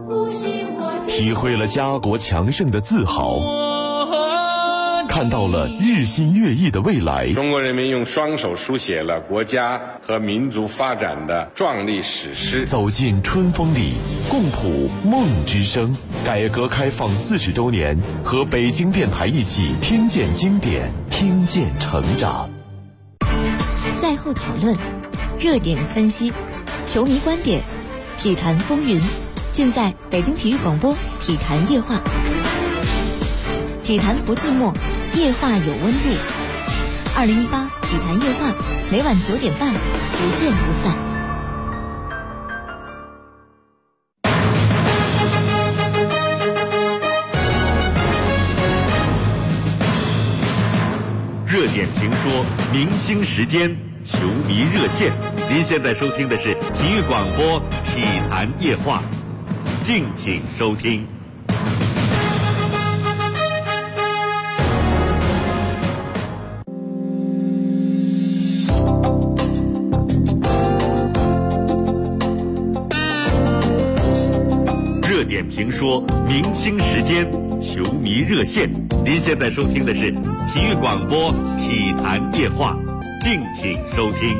体会了家国强盛的自豪，看到了日新月异的未来。 中国人民用双手书写了国家和民族发展的壮丽史诗。 走进春风里，共谱梦之声。改革开放40周年，和北京电台一起听见经典，听见成长。 赛后讨论，热点分析，球迷观点，体坛风云，尽在北京体育广播体坛夜话。体坛不寂寞，夜话有温度。2018体坛夜话，每晚9点半，不见不散。 热点评说，明星时间，球迷热线。您现在收听的是体育广播体坛夜话，敬请收听。热点评说，明星时间，球迷热线。您现在收听的是体育广播体坛夜话，敬请收听。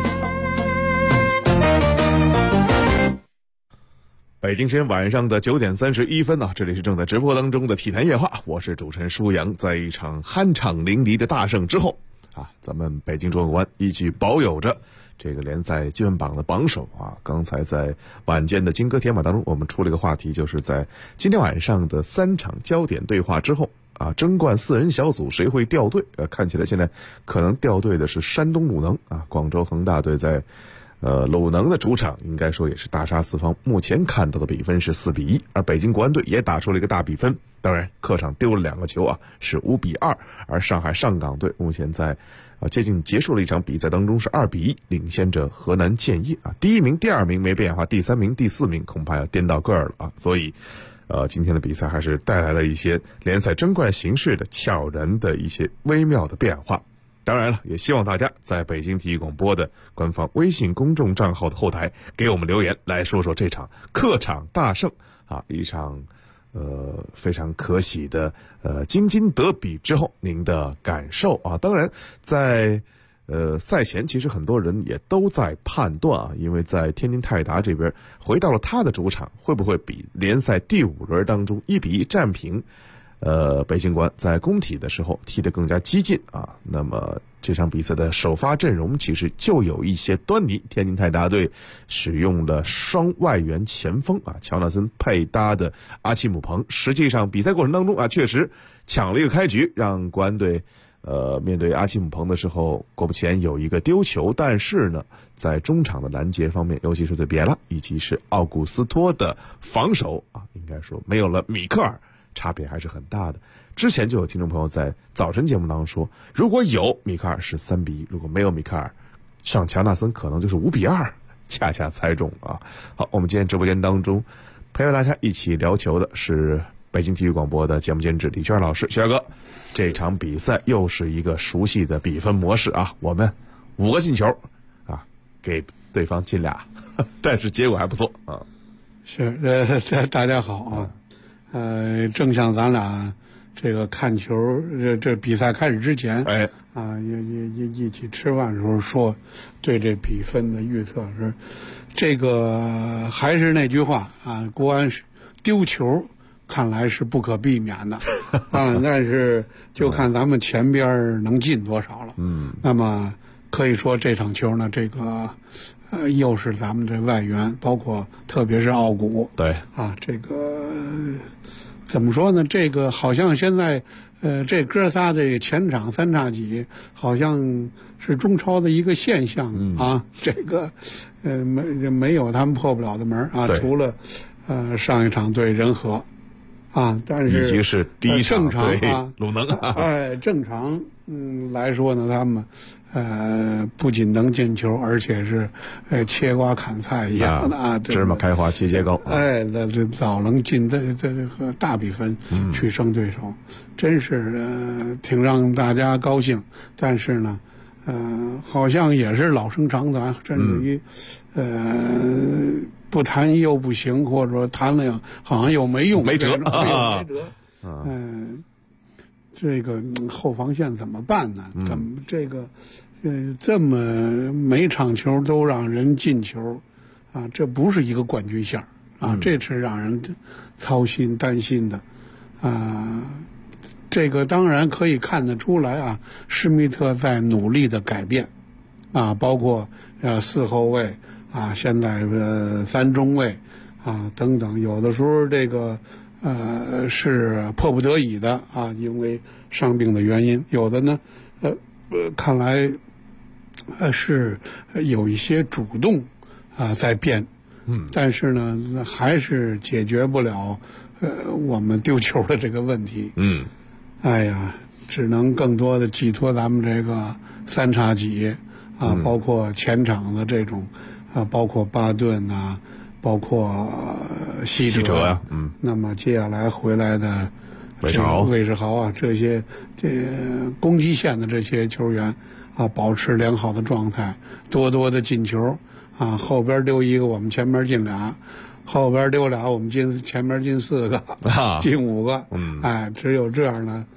北京时间晚上的9点31分这里是正在直播当中的体坛夜话，我是主持人舒阳。在一场酣畅淋漓的大胜之后咱们北京中国依据保有着这个联赛积分榜的榜首刚才在晚间的金戈铁马当中，我们出了一个话题，就是在今天晚上的3场焦点对话之后争冠4人小组谁会掉队？看起来现在可能掉队的是山东鲁能广州恒大队在鲁能的主场应该说也是大杀四方，目前看到的比分是4-1，而北京国安队也打出了一个大比分，当然客场丢了2个球是5-2，而上海上港队目前在接近结束了一场比赛当中是2-1领先着河南建业第一名第二名没变化，第3名第4名恐怕要颠到个儿了所以今天的比赛还是带来了一些联赛争冠形势的悄然的一些微妙的变化。当然了，也希望大家在北京体育广播的官方微信公众账号的后台给我们留言，来说说这场客场大胜一场非常可喜的京津德比之后您的感受当然在赛前其实很多人也都在判断因为在天津泰达这边回到了他的主场，会不会比联赛第5轮当中1-1战平北京国安在工体的时候踢得更加激进那么这场比赛的首发阵容其实就有一些端倪。天津泰达队使用了双外援前锋乔纳森配搭的阿奇姆彭，实际上比赛过程当中确实抢了一个开局，让国安队面对阿奇姆彭的时候果不其然有一个丢球，但是呢在中场的拦截方面，尤其是对别拉以及是奥古斯托的防守应该说没有了米克尔差别还是很大的。之前就有听众朋友在早晨节目当中说，如果有米克尔是3-1，如果没有米克尔上乔纳森可能就是5-2，恰恰猜中好，我们今天直播间当中陪伴大家一起聊球的是北京体育广播的节目监制李轩老师。轩哥，这场比赛又是一个熟悉的比分模式我们5个进球给对方进俩但是结果还不错是大家好正像咱俩这个看球这比赛开始之前也一起吃饭的时候说对这比分的预测是这个还是那句话国安丢球看来是不可避免的但是就看咱们前边能进多少了那么可以说这场球呢这个又是咱们这外援，包括特别是奥古， 对这个怎么说呢？这个好像现在这哥仨这前场3叉戟好像是中超的一个现象这个没有他们破不了的门除了上一场对仁和但是以及是第一场对鲁能正常来说呢，他们不仅能进球，而且是切瓜砍菜一样的芝麻开花节节高这早能进这个大比分取胜对手，真是挺让大家高兴。但是呢好像也是老生常谈，甚至于不谈又不行，或者说谈了好像又没用， 没辙没辙。这个后防线怎么办呢？怎么这个这么每场球都让人进球啊？这不是一个冠军线啊，这是让人操心担心的啊。这个当然可以看得出来啊，施密特在努力的改变啊，包括4后卫啊，现在3中卫啊等等，有的时候这个是迫不得已的啊，因为伤病的原因，有的呢看来是有一些主动啊在变，但是呢还是解决不了我们丢球的这个问题。哎呀，只能更多的寄托咱们这个3叉戟啊，包括前场的这种啊，包括巴顿啊，包括希哲呀， 那么接下来回来的魏世豪啊，这攻击线的这些球员啊，保持良好的状态，多多的进球啊，后边丢一个，我们前面进俩。后边丢俩，我们前面进4个，进5个，哎，只有这样呢，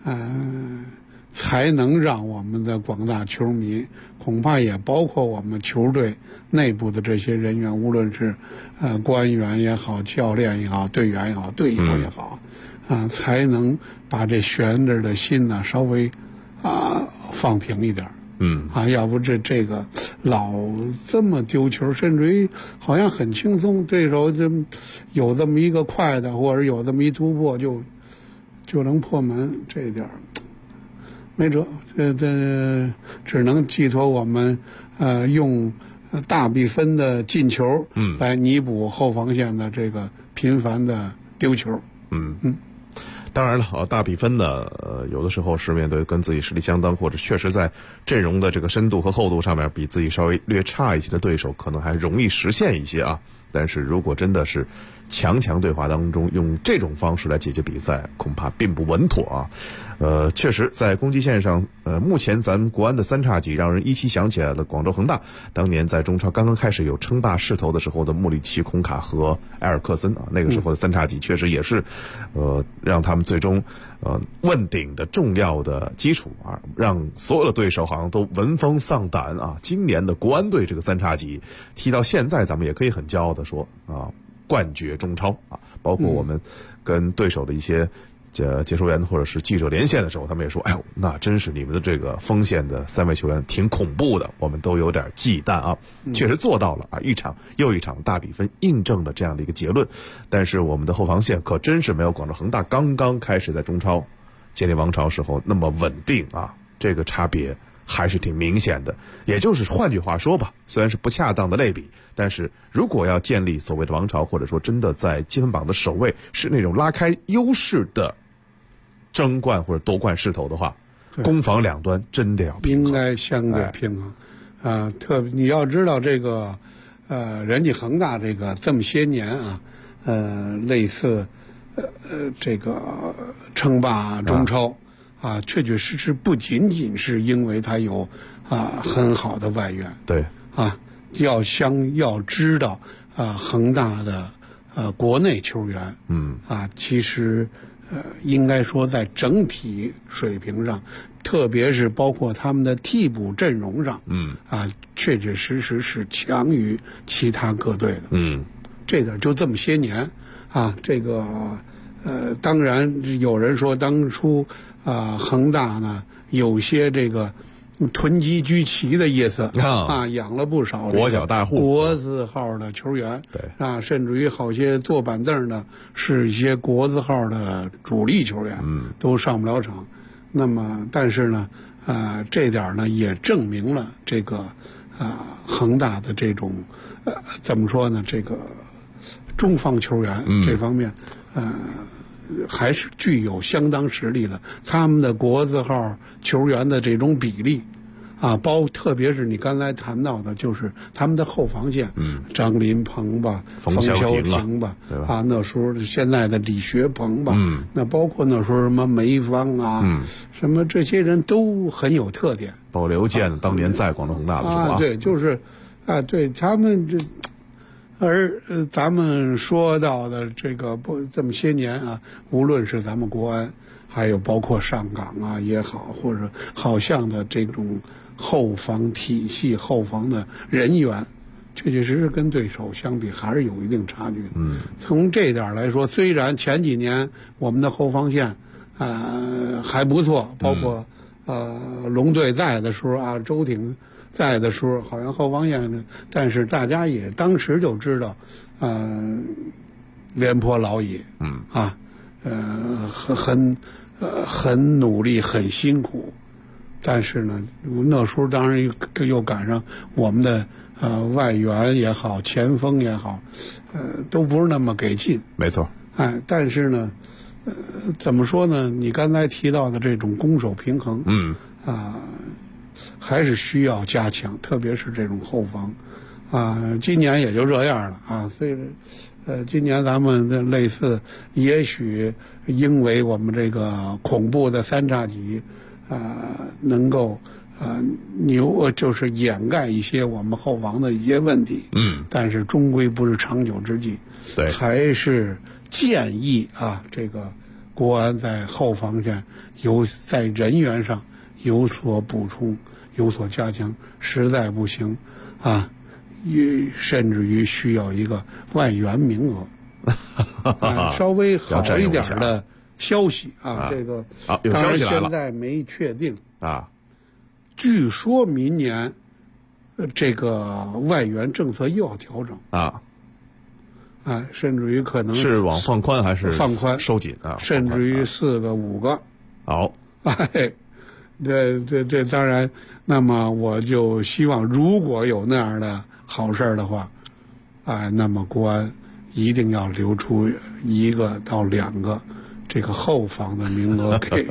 才能让我们的广大球迷，恐怕也包括我们球队内部的这些人员，无论是官员也好，教练也好，队员也好，队友也好，才能把这悬着的心呢稍微放平一点。要不这个老这么丢球，甚至于好像很轻松，对手就有这么一个快的，或者有这么一突破就能破门，这一点没辙，这只能寄托我们用大比分的进球来弥补后防线的这个频繁的丢球。 当然了，大比分呢，有的时候是面对跟自己实力相当，或者确实在阵容的这个深度和厚度上面比自己稍微略差一些的对手，可能还容易实现一些啊。但是如果真的是强对话当中用这种方式来解决比赛，恐怕并不稳妥啊。确实在攻击线上，目前咱们国安的3叉戟让人依稀想起来了广州恒大当年在中超刚刚开始有称霸势头的时候的穆里奇、孔卡和埃尔克森啊，那个时候的3叉戟确实也是让他们最终问鼎的重要的基础啊，让所有的对手好像都闻风丧胆啊。今年的国安队这个3叉戟踢到现在，咱们也可以很骄傲的说啊，冠绝中超啊，包括我们跟对手的一些解说员或者是记者连线的时候，他们也说，哎呦，那真是你们的这个锋线的3位球员挺恐怖的，我们都有点忌惮啊。确实做到了啊，一场又一场大比分印证了这样的一个结论。但是我们的后防线可真是没有广州恒大刚刚开始在中超建立王朝时候那么稳定啊，这个差别还是挺明显的。也就是换句话说吧，虽然是不恰当的类比，但是如果要建立所谓的王朝，或者说真的在积分榜的首位是那种拉开优势的争冠或者夺冠势头的话，攻防两端真的要平衡， 应该相对平衡你要知道这个人家恒大这么些年啊，类似这个称霸中超确确实实不仅仅是因为他有很好的外援， 对要知道恒大的国内球员其实应该说在整体水平上，特别是包括他们的替补阵容上确确实实是强于其他各队的。这点就这么些年这个当然有人说当初恒大呢有些这个囤积居奇的意思养了不少国脚大户国字号的球员， 对甚至于好些坐板凳的是一些国字号的主力球员都上不了场。那么但是呢这点呢也证明了这个恒大的这种怎么说呢，这个中方球员这方面还是具有相当实力的。他们的国字号球员的这种比例特别是你刚才谈到的，就是他们的后防线，张琳芃吧，冯潇霆吧，那时候现在的李学鹏吧，那包括那时候什么梅芳什么这些人都很有特点。 保留健当年在广州恒大的时候对，就是对他们而咱们说到的这个这么些年啊，无论是咱们国安，还有包括上港啊也好，或者好像的这种后防体系、后防的人员，确确实实跟对手相比还是有一定差距的。从这点来说，虽然前几年我们的后防线还不错，包括龙队在的时候啊，周挺在的时候，好像后防线呢，但是大家也当时就知道，廉颇老也，很努力，很辛苦，但是呢，那时候当然又赶上我们的外援也好，前锋也好，都不是那么给劲。 没错。 但是呢，怎么说呢？你刚才提到的这种攻守平衡，还是需要加强，特别是这种后防，今年也就这样了啊。所以，今年咱们的类似，也许因为我们这个恐怖的三叉戟，能够就是掩盖一些我们后防的一些问题，但是终归不是长久之计。 对， 还是建议这个国安在后防线在人员上有所补充，有所加强，实在不行甚至于需要一个外援名额，稍微好一点的消息这个有消息来了， 当然现在没确定啊。 据说明年这个外援政策又要调整甚至于可能是往放宽还是放宽收紧甚至于4个5个。 好， 这当然，那么我就希望如果有那样的好事的话，那么国安一定要留出1个到2个这个后防的名额给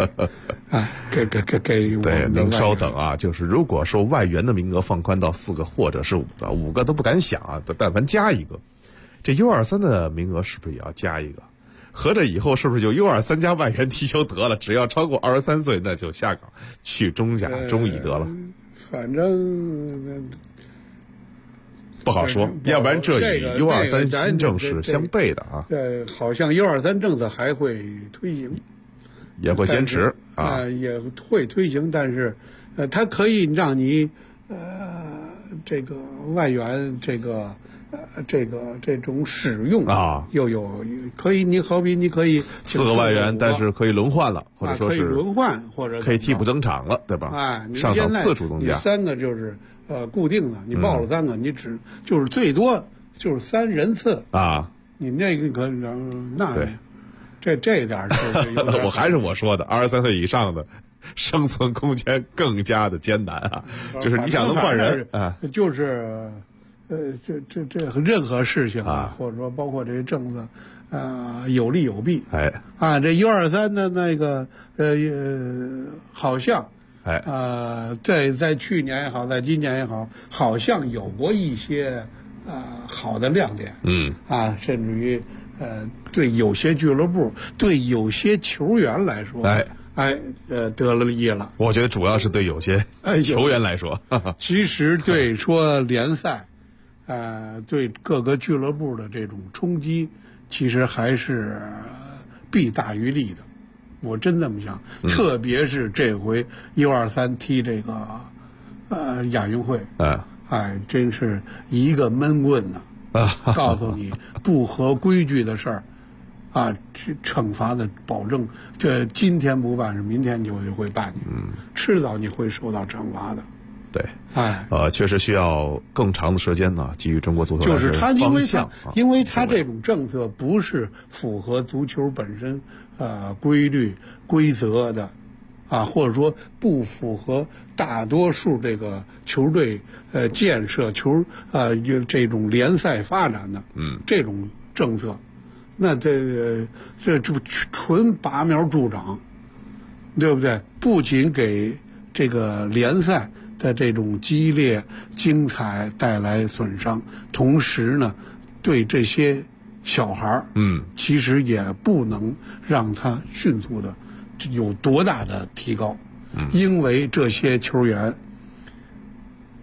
我们的外援。 对，您稍等就是如果说外援的名额放宽到4个或者是5个，5个都不敢想但凡加1个，这 U23 的名额是不是也要加1个？合着以后是不是就 U23 加外援踢球得了？只要超过23岁，那就下岗去中甲、中乙得了。 反正不好说，要不然这与 U23 新政是相悖的好像 U23 政策还会推行， 也会坚持也会推行，但是它可以让你这个外援这种使用又有可以，你好比你可以 4个外援，但是可以轮换了，或者说是可以轮换，或者可以替补增场了，对吧？上场次数增加。 你3个就是固定的，你报了3个，你就是最多就是3人次你那个可那对， 这一点是我还是我说的，23岁以上的生存空间更加的艰难就是你想能换人就是这任何事情或者说包括这些政策，有利有弊。这 U23 的那个好像在去年也好，在今年也好，好像有过一些好的亮点。甚至于对有些俱乐部、对有些球员来说，得了利益了。 我觉得主要是对有些球员来说， 其实对说联赛。对各个俱乐部的这种冲击，其实还是弊大于利的，我真这么想。特别是这回 U23 踢这个亚运会，真是一个闷棍告诉你不合规矩的事儿惩罚的保证，这今天不办是明天就会办你，迟早你会受到惩罚的。 对，确实需要更长的时间基于中国足球就是他，因为他这种政策不是符合足球本身规律规则的或者说不符合大多数这个球队建设这种联赛发展的这种政策，那这纯拔苗助长，对不对？不仅给这个联赛的这种激烈精彩带来损伤，同时呢，对这些小孩其实也不能让他迅速的有多大的提高，因为这些球员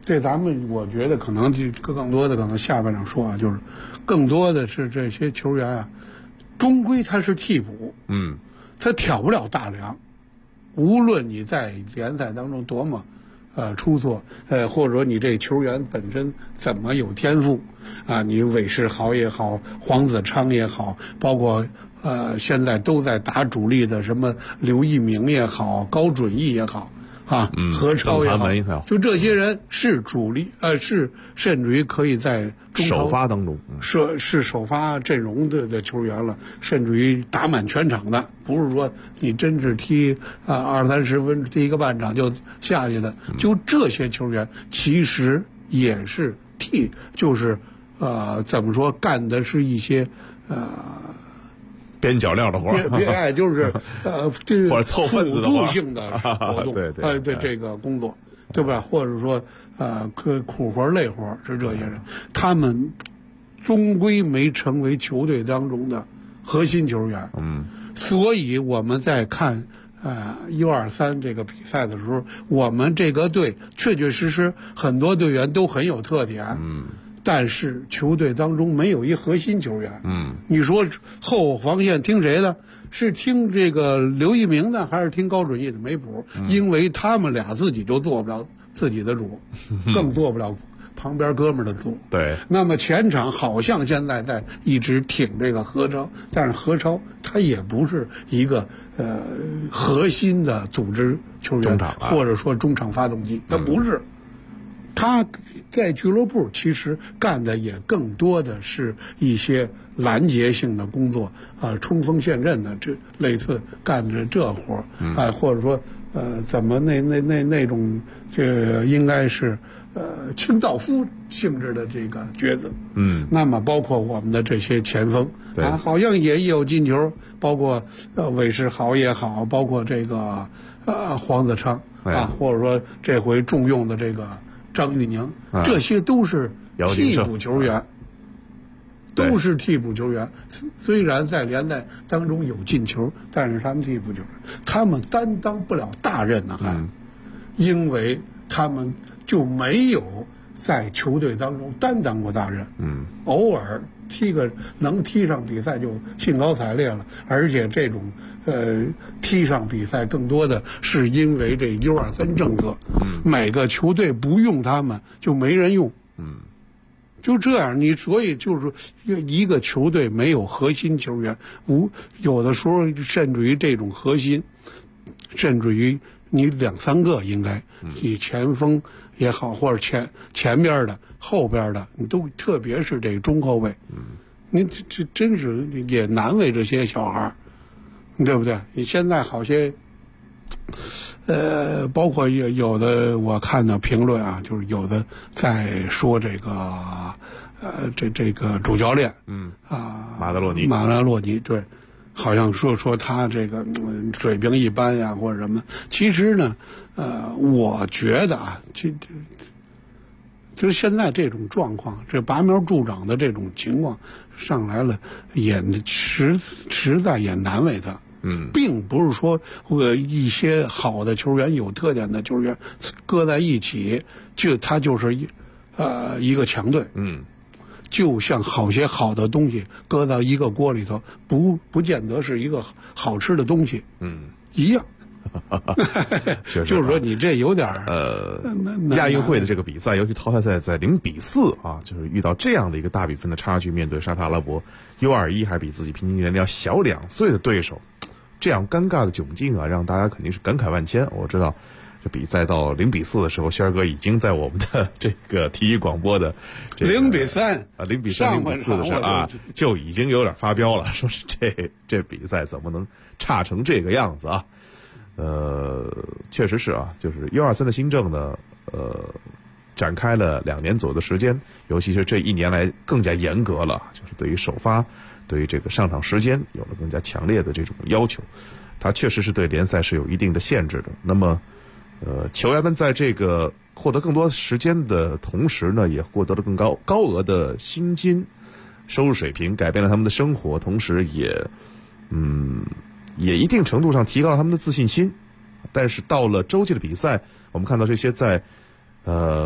这咱们我觉得可能更多的可能下半场说啊，就是更多的是这些球员啊，终归他是替补，他挑不了大梁。无论你在联赛当中多么出色，或者说你这球员本身怎么有天赋啊，你韦世豪也好，黄子昌也好，包括现在都在打主力的什么刘一鸣也好，高准翼也好。啊，何超也好，就这些人是主力，是甚至于可以在中超首发当中， 是首发阵容的球员了，甚至于打满全场的，不是说你真是踢20-30分踢一个半场就下去的。就这些球员其实也是就是怎么说，干的是一些边角料的活儿， 就是这个或者凑份子的辅助性的活动， 对这个工作，对吧？或者说苦活累活是这些人，他们终归没成为球队当中的核心球员。所以我们在看U23这个比赛的时候，我们这个队确确实实很多队员都很有特点。但是球队当中没有一核心球员。你说后防线听谁的？是听这个刘一鸣的，还是听高准翼的？没谱，因为他们俩自己就做不了自己的主，更做不了旁边哥们儿的主。 对。 那么前场好像现在在一直挺这个何超，但是何超他也不是一个核心的组织球员，或者说中场发动机，他不是。他在俱乐部其实干的也更多的是一些拦截性的工作，冲锋陷阵的这类似干着这活儿，或者说怎么那种这应该是清道夫性质的这个角色。那么包括我们的这些前锋好像也有进球，包括韦世豪也好，包括这个黄子昌或者说这回重用的这个张玉宁，这些都是替补球员，都是替补球员。虽然在联赛当中有进球，但是他们替补球员，他们担当不了大任呢，因为他们就没有在球队当中担当过大任。偶尔能踢上比赛就兴高采烈了，而且这种踢上比赛更多的是因为这U23政策，每个球队不用他们就没人用，就这样。所以就是一个球队没有核心球员，有的时候甚至于这种核心，甚至于你2-3个应该，你前锋也好，或者前边的后边的，你都特别是这中后卫，你这真是也难为这些小孩，对不对？你现在好些包括有的我看到评论啊，就是有的在说这个这个主教练马德洛尼对，好像说他这个水平一般呀或者什么。其实呢我觉得就是现在这种状况，这拔苗助长的这种情况上来了，也实在也难为他。并不是说一些好的球员、有特点的球员搁在一起，他就是一个强队。就像好的东西搁到一个锅里头，不见得是一个好吃的东西。一样。就是说你这有点亚运会的这个比赛，尤其淘汰赛在0-4啊，就是遇到这样的一个大比分的差距，面对沙特阿拉伯 U21还比自己平均年龄要小2岁的对手，这样尴尬的窘境啊，让大家肯定是感慨万千。我知道这比赛到0-4的时候，轩儿哥已经在我们的这个体育广播的 0-3 0-3、0-4的时候就已经有点发飙了，说是这比赛怎么能差成这个样子啊？确实是啊，就是 U23的新政呢，展开了2年左右的时间，尤其是这1年来更加严格了，就是对于首发，对于这个上场时间有了更加强烈的这种要求，它确实是对联赛是有一定的限制的。那么，球员们在这个获得更多时间的同时呢，也获得了更高额的薪金，收入水平改变了他们的生活，同时也一定程度上提高了他们的自信心。但是到了洲际的比赛，我们看到这些在各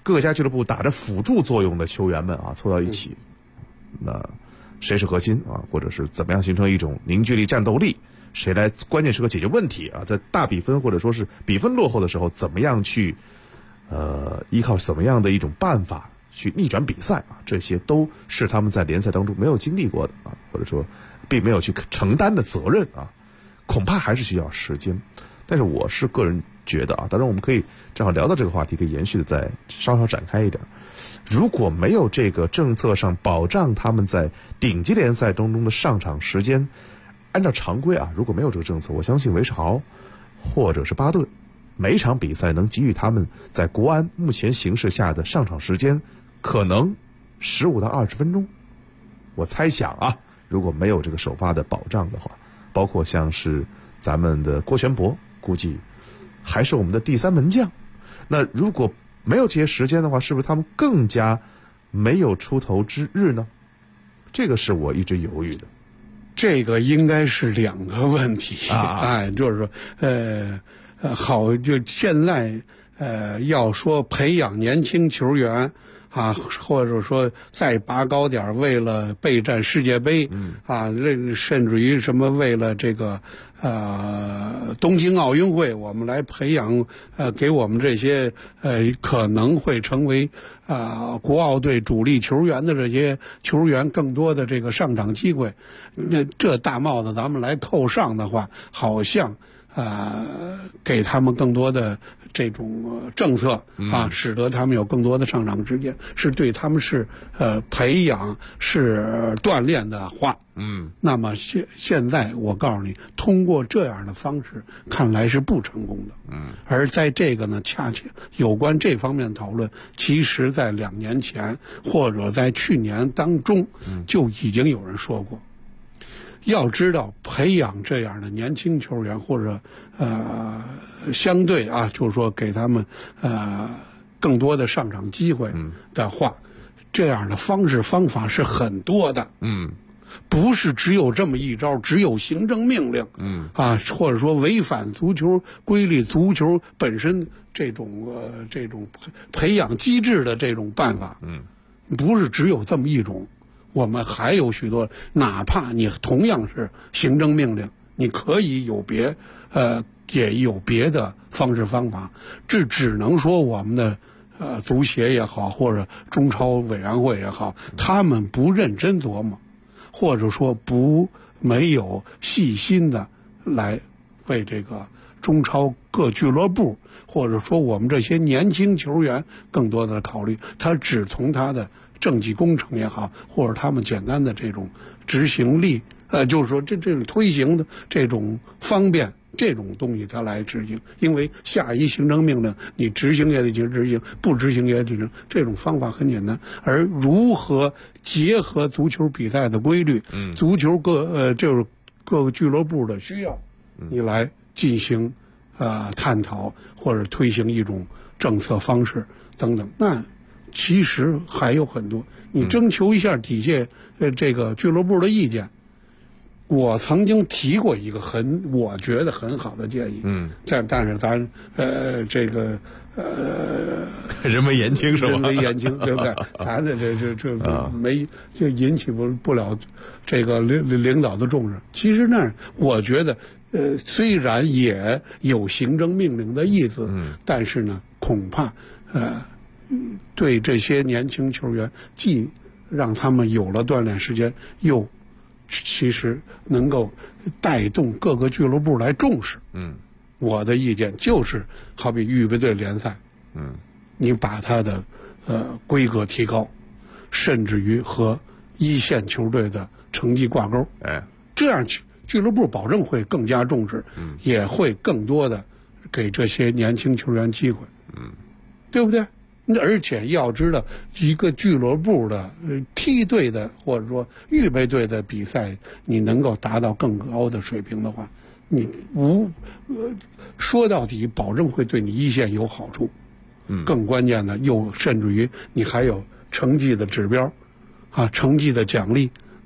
各家俱乐部打着辅助作用的球员们啊凑到一起，那谁是核心啊，或者是怎么样形成一种凝聚力、战斗力？谁来关键时刻解决问题啊？在大比分或者说是比分落后的时候，怎么样去依靠怎么样的一种办法去逆转比赛啊？这些都是他们在联赛当中没有经历过的啊，或者说并没有去承担的责任啊，恐怕还是需要时间。但是我是个人觉得啊，当然我们可以正好聊到这个话题，可以延续的再稍稍展开一点。如果没有这个政策上保障他们在顶级联赛当中的上场时间，按照常规啊，如果没有这个政策，我相信韦世豪或者是巴顿每场比赛能给予他们在国安目前形势下的上场时间可能15到20分钟。我猜想啊，如果没有这个首发的保障的话，包括像是咱们的郭全博，估计还是我们的第3门将。那如果没有这些时间的话，是不是他们更加没有出头之日呢？这个是我一直犹豫的。 这个应该是2个问题哎，就是说好，就现在要说培养年轻球员啊，或者说再拔高点，为了备战世界杯啊，甚至于什么为了这个东京奥运会，我们来培养给我们这些可能会成为国奥队主力球员的这些球员更多的这个上场机会。那这大帽子咱们来扣上的话，好像给他们更多的这种政策啊，使得他们有更多的上场时间，是对他们是培养是锻炼的话，那么现在我告诉你，通过这样的方式看来是不成功的，而在这个呢，恰恰有关这方面讨论，其实在2年前或者在去年当中就已经有人说过。要知道，培养这样的年轻球员，或者相对啊，就是说给他们更多的上场机会的话，这样的方式方法是很多的。不是只有这么一招，只有行政命令，或者说违反足球规律、足球本身这种培养机制的这种办法，不是只有这么一种。我们还有许多，哪怕你同样是行政命令，你可以有也有别的方式方法。这只能说我们的足协也好，或者中超委员会也好，他们不认真琢磨，或者说没有细心的来为这个中超各俱乐部，或者说我们这些年轻球员更多的考虑。他只从他的政绩工程也好，或者他们简单的这种执行力，就是说这种推行的这种方便这种东西他来执行。因为下一行政命令，你执行也得去执行，不执行也得执行，这种方法很简单。而如何结合足球比赛的规律，足球就是各个俱乐部的需要，你来进行探讨或者推行一种政策方式等等，那其实还有很多。你征求一下底下这个俱乐部的意见。我曾经提过一个我觉得很好的建议，但是咱这个人微言轻是吧？ 人微言轻，对不对？咱这没就引起不了这个领导的重视。其实呢，我觉得虽然也有行政命令的意思，但是呢，恐怕对这些年轻球员，既让他们有了锻炼时间，又其实能够带动各个俱乐部来重视。我的意见就是，好比预备队联赛，你把它的规格提高，甚至于和一线球队的成绩挂钩，这样俱乐部保证会更加重视，也会更多的给这些年轻球员机会，对不对？而且要知道，一个俱乐部的梯队的或者说预备队的比赛，你能够达到更高的水平的话，你说到底保证会对你一线有好处。更关键的，又甚至于你还有成绩的指标，成绩的奖励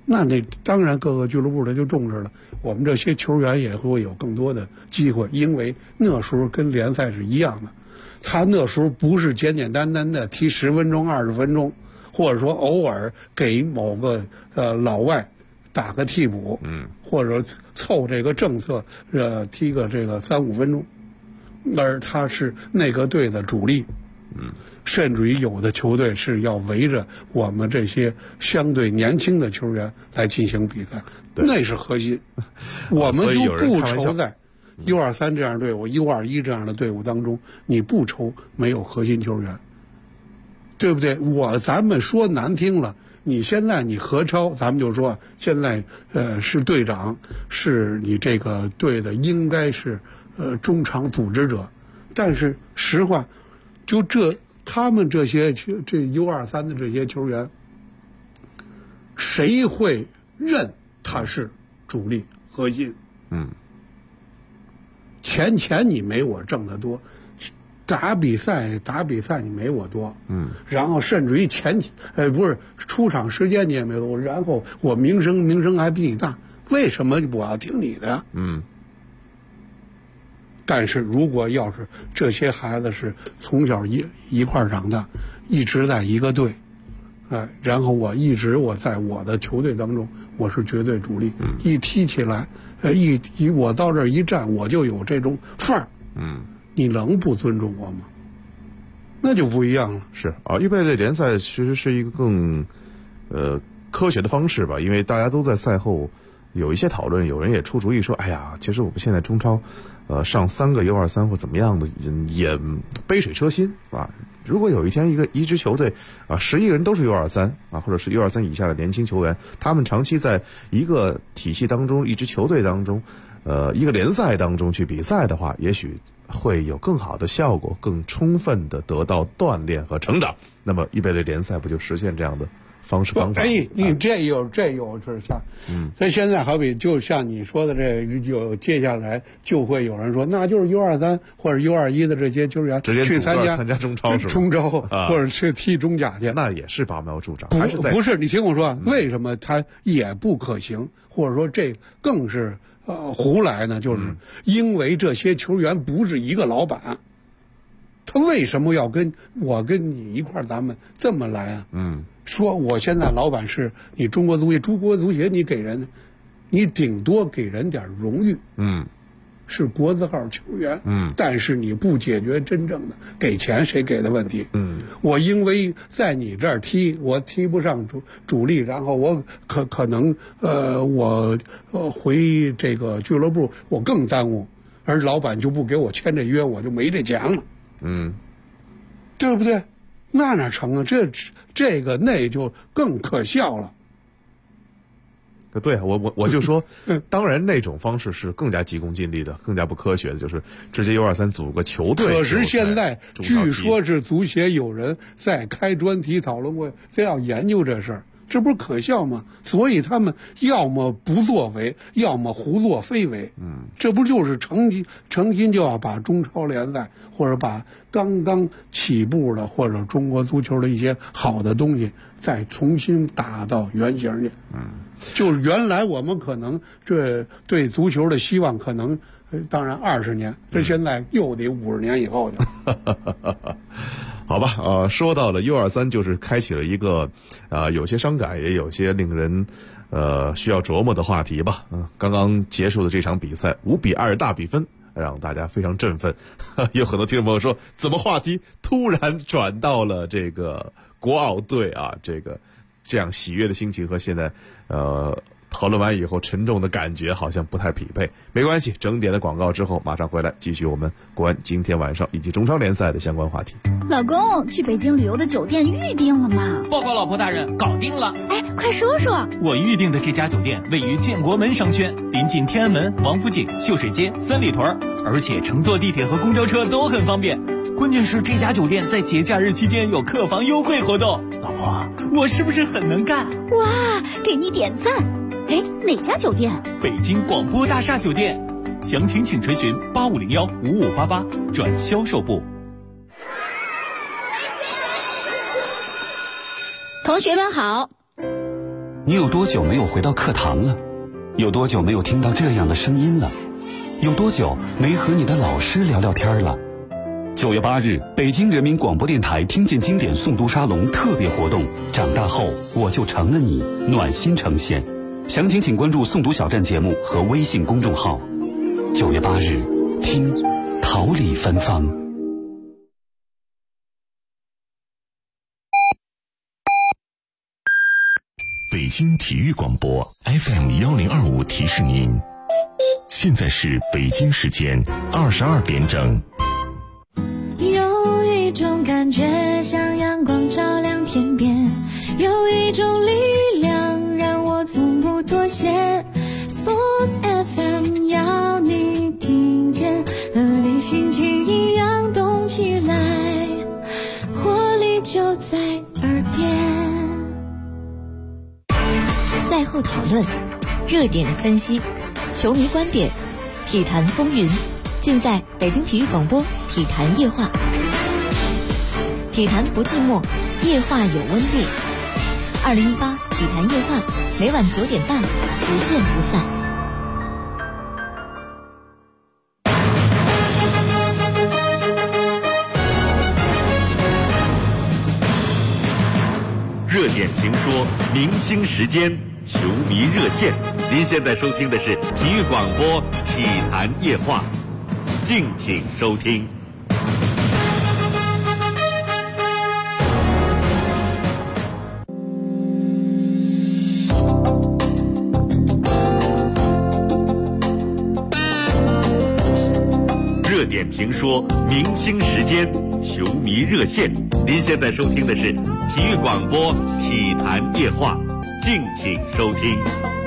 那当然各个俱乐部的就重视了，我们这些球员也会有更多的机会，因为那时候跟联赛是一样的，他那时候不是简简单单的踢10分钟20分钟，或者说偶尔给某个老外打个替补，或者凑这个政策踢个这个3-5分钟，而他是那个队的主力，甚至于有的球队是要围着我们这些相对年轻的球员来进行比赛，那是核心。我们就不愁在U23这样队伍、U21这样的队伍当中，你不愁没有核心球员，对不对？咱们说难听了，你现在你何超，咱们就说现在是队长，是你这个队的应该是中场组织者，但是实话，就他们这些这 U23的这些球员，谁会认他是主力核心？钱你没我挣得多，打比赛你没我多，然后甚至于不是出场时间你也没多，然后我名声还比你大，为什么我要听你的呀？但是如果要是这些孩子是从小一块长大，一直在一个队，然后我在我的球队当中我是绝对主力，一踢起来，我到这儿一站我就有这种范儿，你能不尊重我吗？那就不一样了。 是啊，预备类联赛其实是一个更科学的方式吧，因为大家都在赛后有一些讨论，有人也出主意说，哎呀，其实我们现在中超上3个 U23或怎么样的也杯水车薪啊。如果有一天一支球队11个人都是 U23 或者是 U23 以下的年轻球员，他们长期在一个体系当中、一支球队当中、一个联赛当中去比赛的话，也许会有更好的效果，更充分的得到锻炼和成长。那么预备类联赛不就实现这样的方式方法？ 你这有是像，所以现在好比就像你说的接下来就会有人说，那就是 U23 或者 U21的这些球员直接去参加中超是吧？ 中超或者去踢中甲去， 那也是拔苗助长。 不是，你听我说，为什么它也不可行，或者说这更是胡来呢？就是因为这些球员不是一个老板。他为什么要跟你一块儿咱们这么来啊？说我现在老板是你中国足协，你给人，你顶多给人点荣誉，是国字号球员，但是你不解决真正的给钱谁给的问题，我因为在你这儿我踢不上主力，然后我可能我回这个俱乐部我更耽误，而老板就不给我签这约，我就没这钱了。对不对？那哪成啊？这个那就更可笑了。 对，我就说，当然那种方式是更加急功近利的，更加不科学的，就是直接 U23 组个球队。 可是现在据说是足协有人在开专题讨论会，非要研究这事儿，这不是可笑吗？所以他们要么不作为，要么胡作非为。这不就是诚心就要把中超联赛或者把刚刚起步的或者中国足球的一些好的东西再重新打到原形去。就是原来我们可能这对足球的希望可能当然20年，这现在又得50年以后去。 好吧，说到了 U23，就是开启了一个有些伤感，也有些令人需要琢磨的话题吧。刚刚结束的这场比赛5-2大比分，让大家非常振奋。有很多听众朋友说，怎么话题突然转到了这个国奥队啊？这样喜悦的心情和现在讨论完以后沉重的感觉好像不太匹配。没关系，整点的广告之后马上回来继续我们关今天晚上以及中超联赛的相关话题。 老公，去北京旅游的酒店预定了吗？ 报告老婆大人，搞定了。 哎，快说说。 我预定的这家酒店位于建国门商圈，临近天安门、王府井、秀水街、三里屯，而且乘坐地铁和公交车都很方便。关键是这家酒店在节假日期间有客房优惠活动。老婆，我是不是很能干？ 哇，给你点赞。哎，哪家酒店？ 北京广播大厦酒店，详情请垂询8501-5588转销售部。 同学们好， 你有多久没有回到课堂了？有多久没有听到这样的声音了？有多久没和你的老师聊聊天了？9月8日，北京人民广播电台听见经典诵读沙龙特别活动，长大后我就成了你，暖心呈现。详情请关注诵读小站节目和微信公众号。9月8日，听桃李芬芳。 北京体育广播 FM1025提示您，现在是北京时间22点整。 有一种感觉像阳光照亮天边，有一种力量让我从不妥协。 Sports FM 要你听见，和你心情一样动起来，活力就在耳边。 赛后讨论，热点分析，球迷观点，体坛风云，尽在北京体育广播体坛夜话。体坛不寂寞，夜话有温度。2018体坛夜话，每晚9点半，不见不散。 热点评说，明星时间，球迷热线。您现在收听的是体育广播体坛夜话，敬请收听。热点评说，明星时间，球迷热线。您现在收听的是体育广播体坛夜话，敬请收听。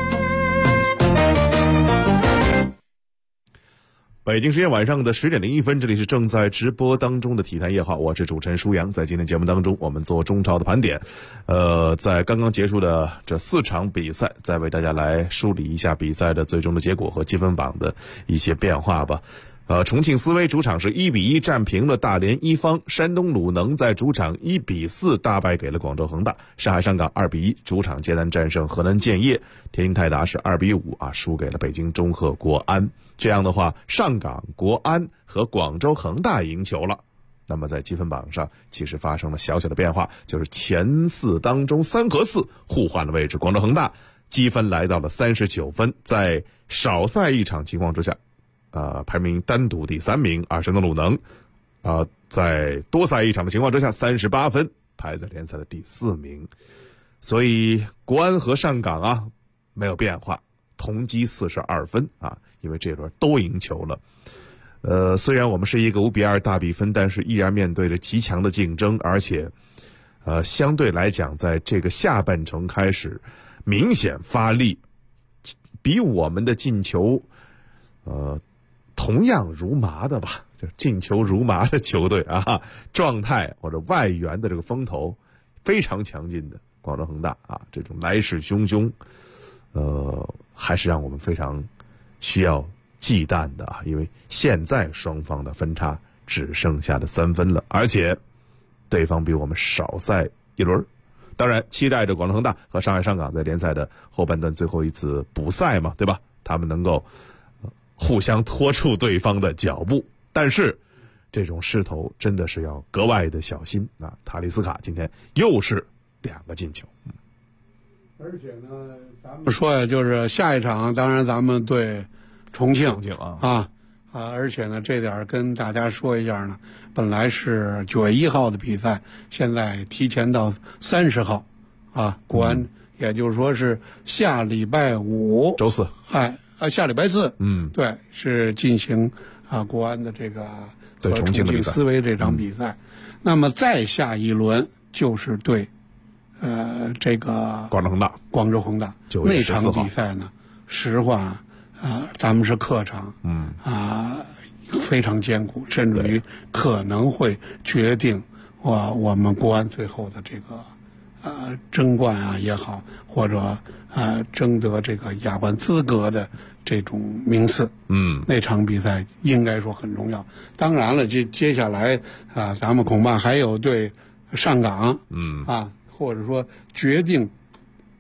北京时间晚上的10点01分，这里是正在直播当中的体坛夜话，我是主持人舒阳。在今天节目当中，我们做中超的盘点。在刚刚结束的这4场比赛，再为大家来梳理一下比赛的最终的结果和积分榜的一些变化吧。重庆斯威主场是1-1战平了大连一方，山东鲁能在主场1-4大败给了广州恒大，上海上港2-1主场艰难战胜河南建业，天津泰达是2-5输给了北京中赫国安。这样的话，上港、国安和广州恒大赢球了。那么在积分榜上其实发生了小小的变化，就是前4当中3和4互换了位置，广州恒大积分来到了39分，在少赛一场情况之下排名单独第3名，而山东鲁能在多赛一场的情况之下38分，排在联赛的第4名。所以国安和上港没有变化，同积42分因为这轮都赢球了。虽然我们是一个5-2大比分，但是依然面对着极强的竞争，而且相对来讲在这个下半程开始明显发力，比我们的进球同样如麻的吧，就是进球如麻的球队状态或者外援的这个风头非常强劲的广州恒大这种来势汹汹，还是让我们非常需要忌惮的因为现在双方的分差只剩下的3分了，而且对方比我们少赛一轮。当然期待着广州恒大和上海上港在联赛的后半段最后一次补赛嘛，对吧？他们能够互相拖住对方的脚步，但是这种势头真的是要格外的小心塔利斯卡今天又是2个进球。 而且呢，咱们说呀，就是下一场当然咱们对重庆而且呢这点跟大家说一下呢，本来是9月1号的比赛，现在提前到30号国安也就是说是下礼拜5 周四下礼拜4对，是进行国安的这个对重庆斯威这场比赛。那么再下一轮就是对这个广州恒大那场比赛呢，实话咱们是客场非常艰苦，甚至于可能会决定我们国安最后的这个争冠也好，或者争得这个亚冠资格的这种名次。那场比赛应该说很重要。当然了，接下来咱们恐怕还有对上港或者说决定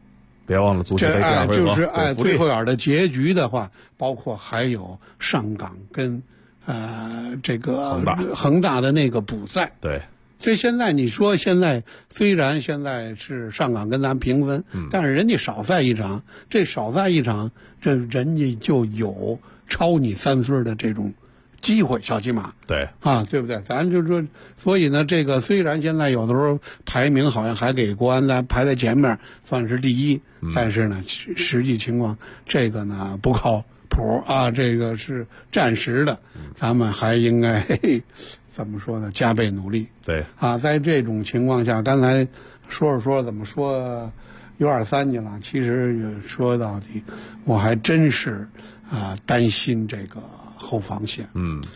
别忘了足协杯第二回合就是最后眼的结局的话，包括还有上港跟这个恒大的那个补赛。 对。 这现在你说现在虽然现在是上港跟咱平分，但是人家少赛一场，这少赛一场，这人家就有超你3分的这种机会，小起码对对不对？咱就说，所以呢，这个虽然现在有的时候排名好像还给国安在排在前面，算是第一，但是呢，实际情况这个呢不靠谱这个是暂时的，咱们还应该怎么说呢？加倍努力。 对在这种情况下，刚才说怎么说有点3去了。其实说到底，我还真是担心这个后防线。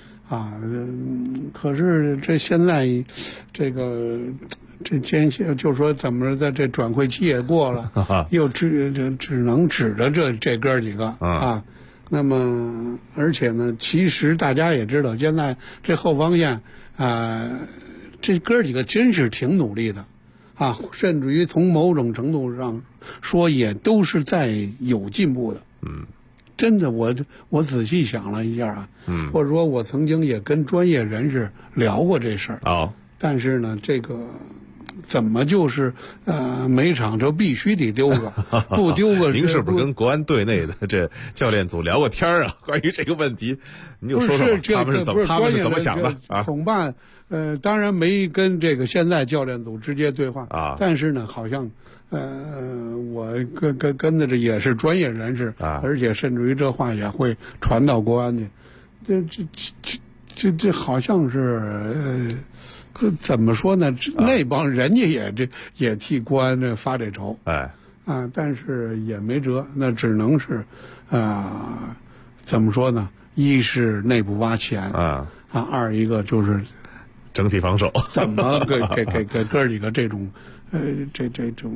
可是这现在这个间歇，就说怎么着，这转会期也过了，又只能指着这哥几个那么，而且呢，其实大家也知道，现在这后防线这哥几个真是挺努力的甚至于从某种程度上说，也都是在有进步的。真的，我仔细想了一下或者说我曾经也跟专业人士聊过这事儿但是呢，这个怎么就是每场就必须得丢个，不丢个。 您是不是跟国安队内的这教练组聊过天啊？关于这个问题，您就说说他们是怎么想的恐怕当然没跟这个现在教练组直接对话但是呢，好像我跟的这也是专业人士而且甚至于这话也会传到国安去。这好像是怎么说呢？那帮人家也替国安发这愁，但是也没辙，那只能是怎么说呢？一是内部挖钱二一个就是整体防守， 怎么给哥几个这种这种。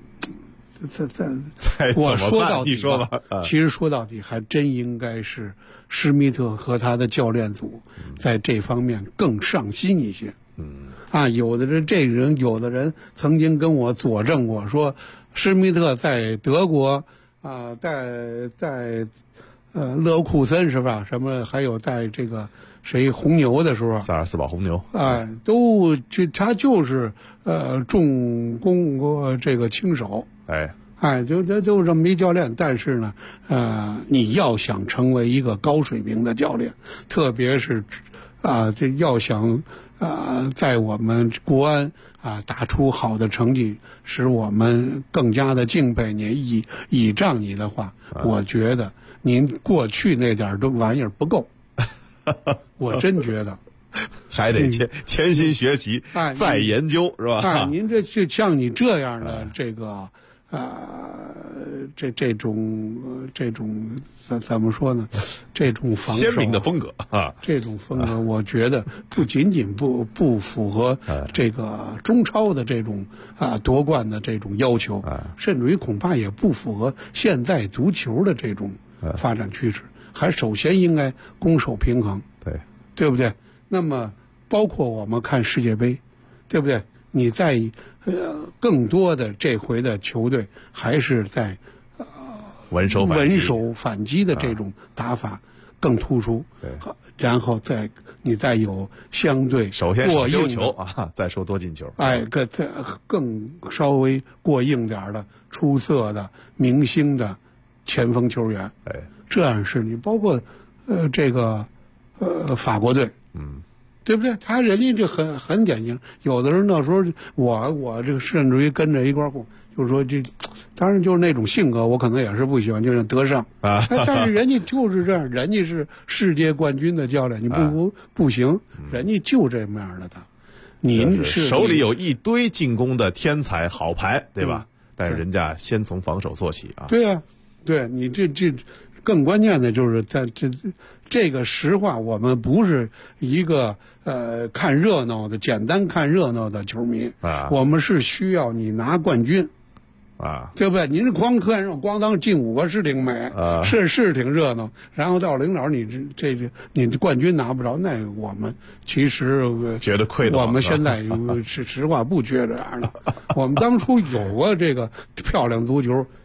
我说到底其实说到底还真应该是施密特和他的教练组在这方面更上心一些。有的人曾经跟我佐证过，说施密特在德国在勒库森是吧？什么还有在这个红牛的时候， 萨尔斯堡红牛他就是重攻这个轻手。就这么一教练，但是呢，你要想成为一个高水平的教练，特别是这要想在我们国安打出好的成绩，使我们更加的敬佩你、倚仗你的话，我觉得您过去那点玩意儿不够，我真觉得。 还得潜心学习，再研究，是吧？ 您这就像你这样的这个这种怎么说呢？这种防守鲜明的风格这种风格，我觉得不仅仅不符合这个中超的这种夺冠的这种要求，甚至于恐怕也不符合现在足球的这种发展趋势。还首先应该攻守平衡，对不对？那么包括我们看世界杯，对不对？你在更多的这回的球队还是在稳守反击的这种打法更突出，然后你再有相对首先少丢球再说多进球， 更稍微过硬点的出色的明星的前锋球员，这样是你包括这个法国队，对不对？人家就很典型。有的人那时候我这个甚至于跟着一块混，就是说当然就是那种性格，我可能也是不喜欢，就是德尚但是人家就是这样，人家是世界冠军的教练，你不行，人家就这么样的他。您是手里有一堆进攻的天才好牌，对吧？但是人家先从防守做起对啊，对你这更关键的就是在这个实话，我们不是一个看热闹的简单看热闹的球迷我们是需要你拿冠军对不对？您这光看上咣当进5个是挺美是挺热闹，然后到领导你冠军拿不着，那我们其实觉得亏的。 我们现在是实话不觉这样的。我们当初有过这个漂亮足球，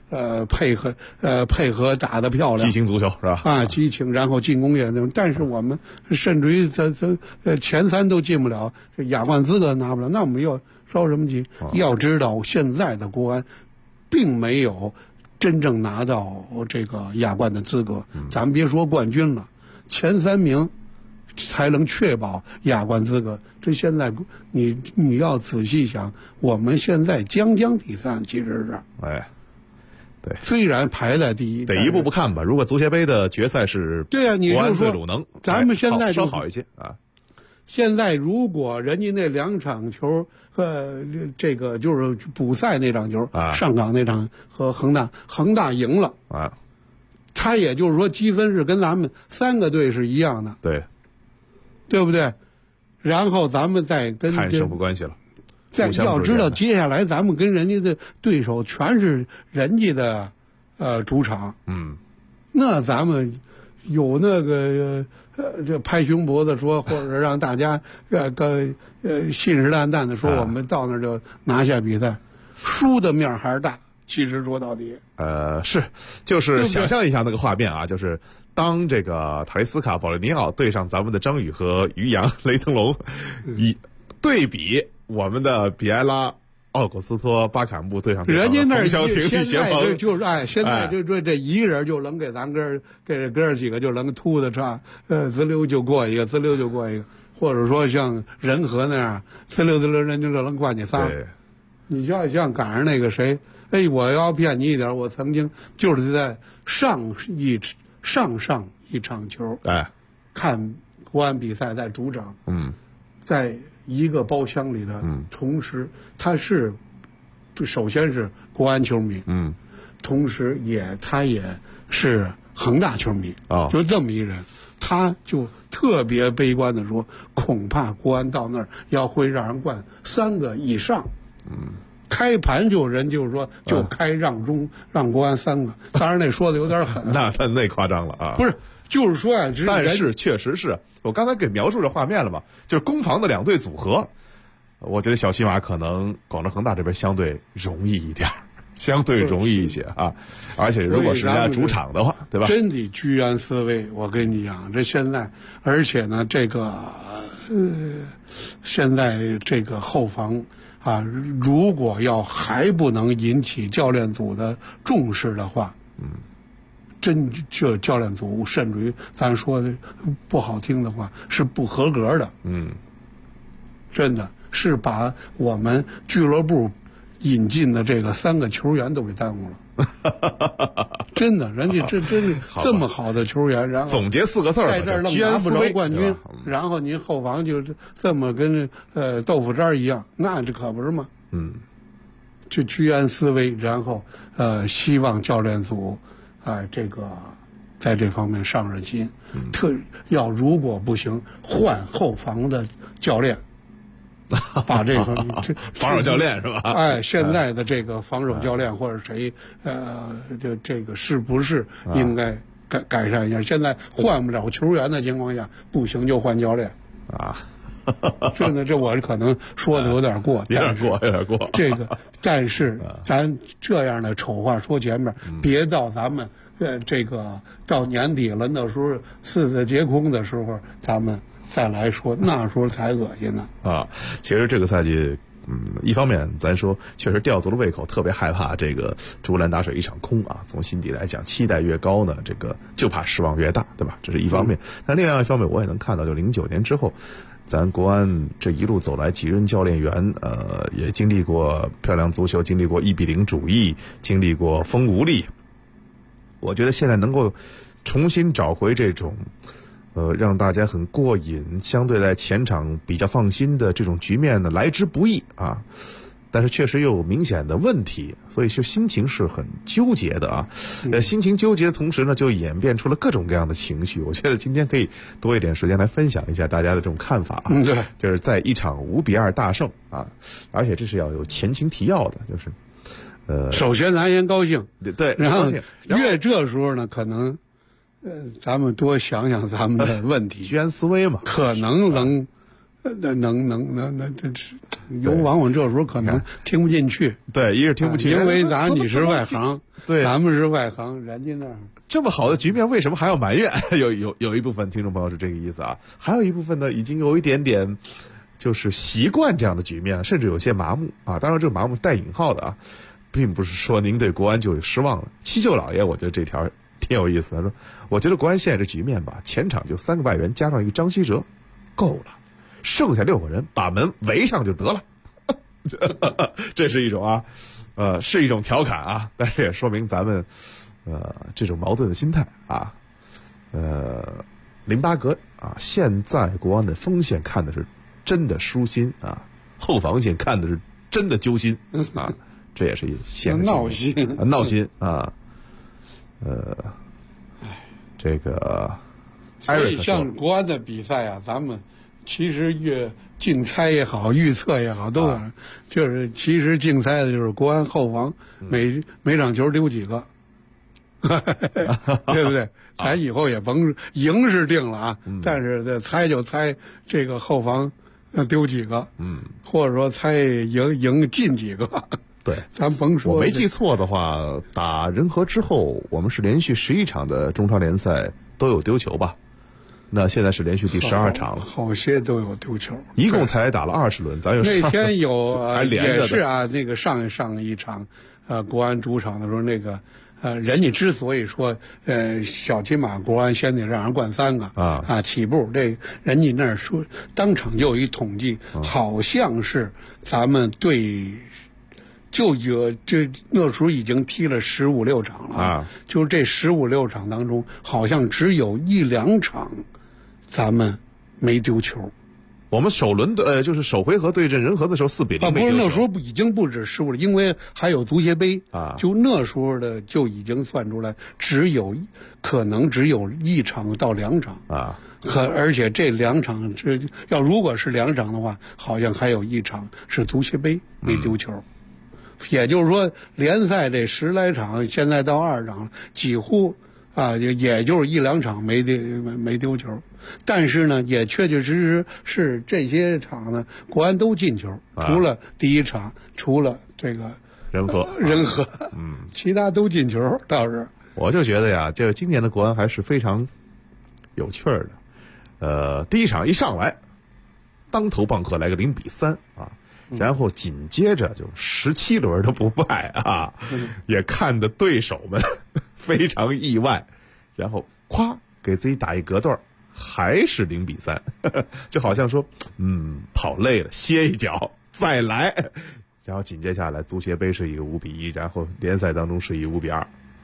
配合打得漂亮， 激情足球是吧？ 啊，激情，然后进攻也那种，但是我们甚至于前3都进不了，这亚冠资格拿不了，那我们要着什么急？要知道现在的国安并没有真正拿到这个亚冠的资格，咱们别说冠军了，前3名才能确保亚冠资格。这现在你要仔细想，我们现在将第3，其实是对， 虽然排在第1， 得一步步看吧。如果足协杯的决赛是对啊，你就说鲁能， 咱们现在稍好一些啊。 现在如果人家那2场球，这个就是补赛那场球，上港那场和恒大赢了啊， 他也就是说积分是跟咱们3个队是一样的，对不对？然后咱们再跟看胜负关系了。 要知道，接下来咱们跟人家的对手全是人家的主场，那咱们有那个这拍胸脯子说，或者让大家信誓旦旦的说，我们到那儿就拿下比赛，输的面还是大。其实说到底， 就是想象一下那个画面啊，就是当这个塔利斯卡、保利尼奥对上咱们的张宇和于洋、雷腾龙，以对比我们的比埃拉、奥古斯托、巴坎布对上人家那儿现在就是现在这一个人就能给咱哥几个就能突的差，滋溜就过一个，或者说像仁和那样，滋溜人家就能灌你仨。你像赶上那个谁，我要骗你一点，我曾经就是在上一场球，看国安比赛，在主场，在一个包厢里的，同时他是首先是国安球迷，同时他也是恒大球迷，就这么一人，他就特别悲观的说，恐怕国安到那儿要会让人灌3个以上，开盘就是说就开让国安3个，当然那说的有点狠， 那夸张了啊， 不是。就是说啊， 但是确实是我刚才给描述这画面了嘛，就是攻防的2队组合，我觉得小骑马可能广州恒大这边相对容易一点，相对容易一些啊。而且如果是人家主场的话，对吧？ 真的居安思危，我跟你讲，这现在，而且呢，这个现在这个后防啊，如果还不能引起教练组的重视的话，这教练组甚至于咱说的不好听的话是不合格的，真的是把我们俱乐部引进的这个3个球员都给耽误了，真的，人家这么好的球员，然后总结4个字在这儿拿不着冠军，然后您后防就这么跟豆腐渣一样，那这可不是吗？就居安思危，然后希望教练组。这个在这方面上上心，如果不行，换后防的教练，把这个防守教练是吧？ 现在的这个防守教练或者谁，就这个是不是应该改善一下？现在换不了球员的情况下，不行就换教练真的，这我可能说的有点过， 有点过。 这个，但是咱这样的丑话说前面，别到咱们这个到年底了，那时候四子皆空的时候，咱们再来说，那时候才恶心呢。 其实这个赛季，一方面咱说确实吊足了胃口，特别害怕这个竹篮打水一场空啊。从心底来讲，期待越高呢，这个就怕失望越大，对吧？这是一方面。但另外一方面，我也能看到，就09年之后。咱国安这一路走来，几任教练员，也经历过漂亮足球，经历过1比0主义，经历过风无力。我觉得现在能够重新找回这种，让大家很过瘾，相对在前场比较放心的这种局面呢，来之不易啊。但是确实又有明显的问题，所以就心情是很纠结的啊。心情纠结的同时呢，就演变出了各种各样的情绪。我觉得今天可以多一点时间来分享一下大家的这种看法啊。 对， 就是在一场5比2大胜啊，而且这是要有前情提要的，就是首先咱先高兴， 对， 然后越这时候呢，可能咱们多想想咱们的问题， 居安思危嘛， 可能能往往这时候可能听不进去。 对，一是听不进去， 因为你是外行， 对， 咱们是外行，人家那儿这么好的局面，为什么还要埋怨？有一部分听众朋友是这个意思啊，还有一部分呢，已经有一点点就是习惯这样的局面，甚至有些麻木啊。当然，这个麻木带引号的啊，并不是说您对国安就有失望了。七舅老爷，我觉得这条挺有意思的，说我觉得国安现在这局面吧，前场就3个外援加上一个张稀哲，够了。剩下6个人把门围上就得了，这是一种是一种调侃啊，但是也说明咱们这种矛盾的心态啊。林巴格啊，现在国安的锋线看的是真的舒心啊，后防线看的是真的揪心啊，这也是现闹心啊。这个所以像国安的比赛啊，咱们其实越竞猜也好，预测也好，都就是其实竞猜的就是国安后防每场球丢几个，对不对？咱以后也甭赢是定了啊，但是猜就猜这个后防丢几个，或者说猜赢进几个。 对， 咱甭说。 我没记错的话，打人和之后，我们是连续11场的中超联赛都有丢球吧？那现在是连续第12场了， 好些都有丢球， 一共才打了20轮，咱有那天有还连着的也是啊，那个上一场，国安主场的时候，那个人家之所以说小起码国安先得让人灌3个起步，这人家那儿说当场就有一统计，好像是咱们队。就有那时候已经踢了15、16场了就这15、16场当中，好像只有1、2场，咱们没丢球。 我们首轮的就是首回合对阵人和的时候4比0， 不是那时候已经不止15了，因为还有足协杯就那时候的就已经算出来，可能只有1场到2场而且这2场如果是2场的话，好像还有1场是足协杯没丢球。也就是说，联赛这10来场，现在到20场，几乎也就是1、2场没丢球。但是呢，也确确实实是这些场呢，国安都进球，除了第1场，除了这个人和， 其他都进球。倒是， 我就觉得呀，这今年的国安还是非常有趣的。第1场一上来，当头棒喝来个0比3然后紧接着就17轮都不败也看得对手们非常意外，然后咵给自己打一隔断，还是0比3，就好像说跑累了歇一脚再来，然后紧接下来足协杯是一个5比1，然后联赛当中是一5比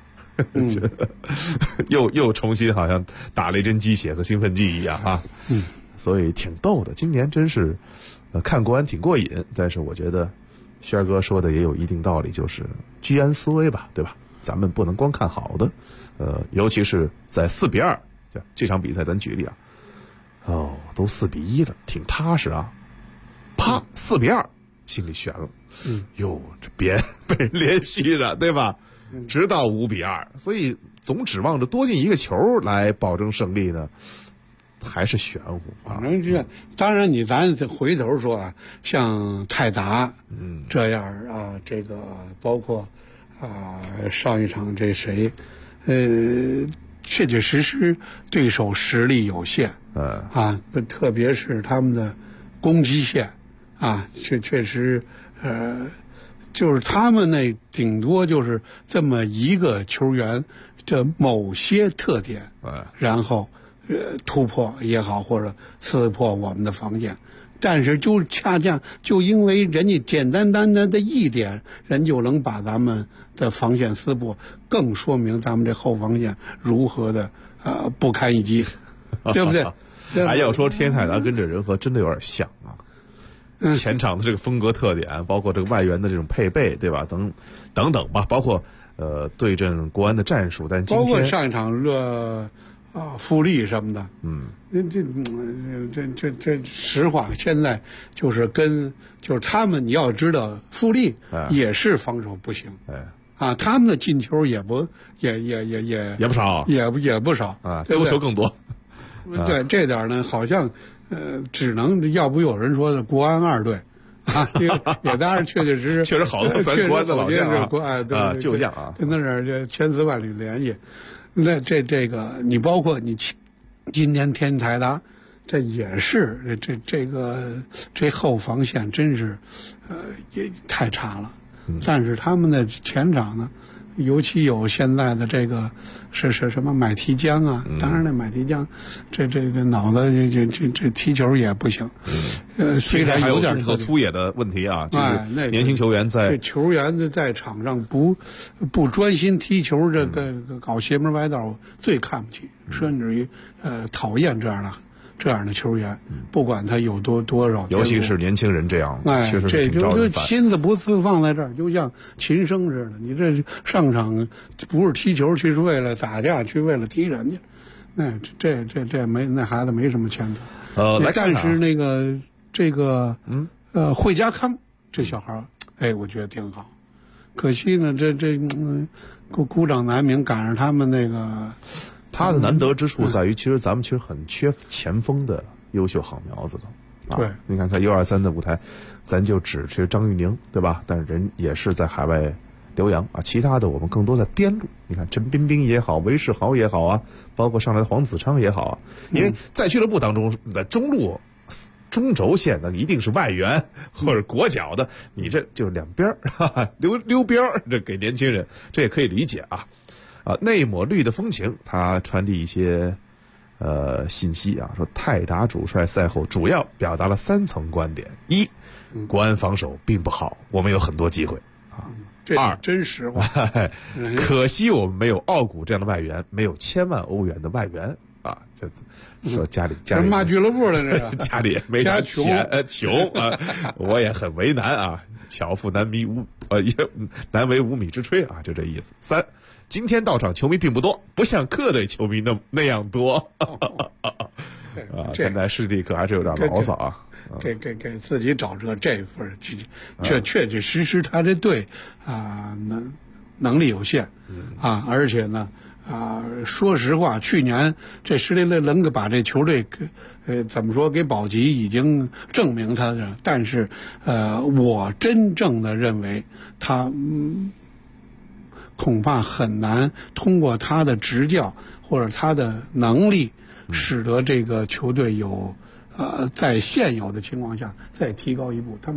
2，又重新好像打了一针鸡血和兴奋剂一样所以挺逗的，今年真是看国安挺过瘾，但是我觉得轩哥说的也有一定道理，就是居安思危吧，对吧？咱们不能光看好的，尤其是在4比2这场比赛，咱举例都4比1了，挺踏实啪4比2，心里悬了，这别被连续的，对吧？直到5比2，所以总指望着多进1个球来保证胜利呢。还是玄乎， 反正当然咱回头说像泰达，这样这个包括上一场这谁，确确实实对手实力有限，特别是他们的攻击线确实就是他们那顶多就是这么一个球员的某些特点，然后。突破也好，或者撕破我们的防线，但是就恰恰就因为人家简单的一点，人就能把咱们的防线撕破，更说明咱们这后防线如何的不堪一击，对不对？ 要说天泰达跟这人和真的有点像前场的这个风格特点，包括这个外援的这种配备，对吧？等等吧，包括对阵国安的战术，但今天包括上一场富力什么的，这实话，现在就是就是他们，你要知道，富力也是防守不行，他们的进球也不少， 也不少丢球更多。 对这点呢，好像只能要不有人说的国安2队。啊，也当然确实确实好多咱国安的老将啊， 旧将啊， 跟那这千丝万缕联系。那这个，你包括你今年天津泰达，这也是这后防线真是也太差了。但是他们的前场呢，尤其有现在的这个是什么买提江啊，当然那买提江这脑子这踢球也不行。虽然有点动作粗野的问题啊，就是年轻球员这球员在场上不专心踢球，这个搞邪门歪道，最看不起，甚至于讨厌这样的球员，不管他有多少， 尤其是年轻人这样，确实这就心思不是放在这儿，就像秦升似的，你这上场不是踢球，去是为了打架，去为了踢人家，那这没那孩子没什么前途。但是那个惠家康这小孩，哎，我觉得挺好。可惜呢，孤掌难鸣，赶上他们那个。 他的难得之处在于，其实咱们很缺前锋的优秀好苗子的。 对， 你看在U23的舞台，咱就只缺张玉宁，对吧？但是人也是在海外留洋啊，其他的我们更多在边路。你看陈彬彬也好，韦世豪也好啊，包括上来的黄子昌也好啊，因为在俱乐部当中的中路。中轴线的一定是外援或者国脚的，你这就是两边溜边这给年轻人，这也可以理解啊。那一抹绿的风情，他传递一些信息啊，说泰达主帅赛后主要表达了3层观点：一，国安防守并不好，我们有很多机会啊；二， 真实话， 可惜我们没有奥古这样的外援，没有1000万欧元的外援。啊，这说家里骂俱乐部的这个家里也没啥钱，穷啊，我也很为难啊，巧妇难为无米之炊啊，就这意思。3，今天到场球迷并不多，不像客队球迷那样多。现在势力可还是有点牢骚啊。 给自己找这份，确实他这队啊能力有限啊，而且呢。说实话，去年这施雷能够把这球队怎么说给保级，已经证明他的。但是我真正的认为他恐怕很难通过他的执教或者他的能力，使得这个球队有在现有的情况下再提高一步。他